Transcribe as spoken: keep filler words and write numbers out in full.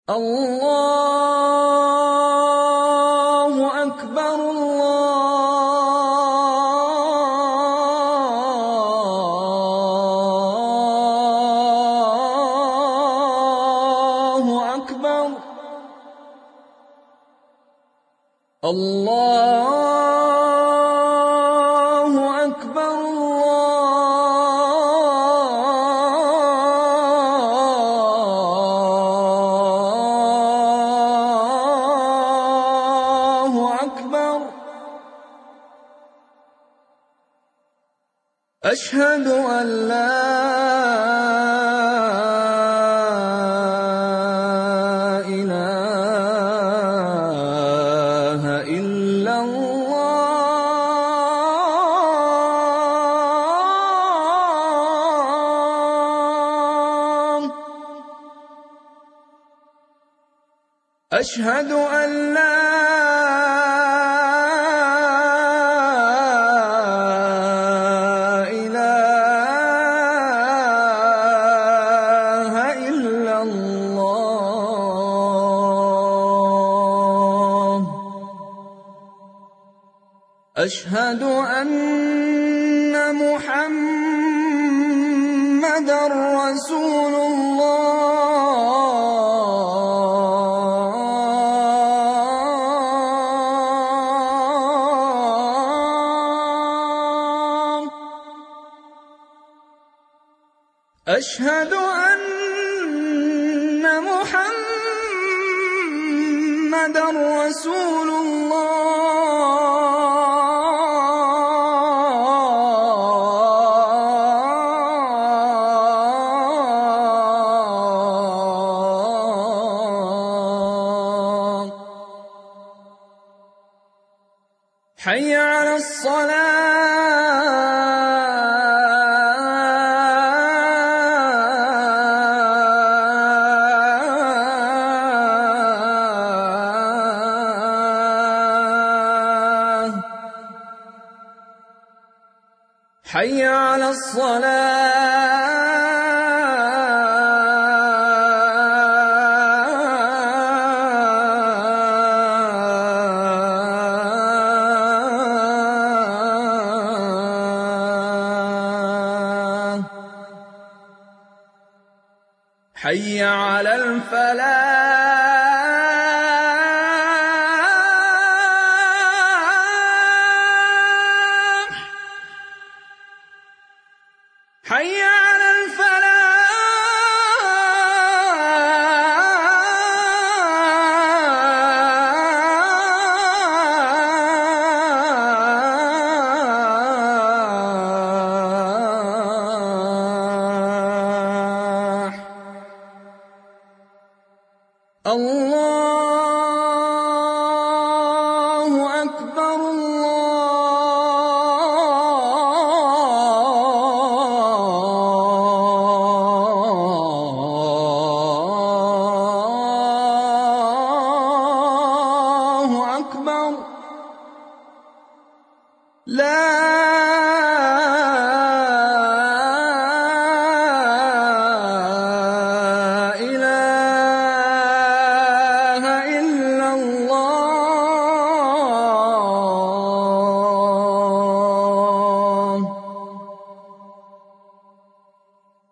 الله أكبر الله أكبر الله أكبر الله أكبر. أشهد أن لا إله إلا الله. أشهد أن لا إله إلا الله. أشهد أن محمدًا رسول الله. أشهد أن محمدًا رسول الله. حي على الصلاة. حي على الصلاة. حي على الفلاح. حي على الفلاح. الله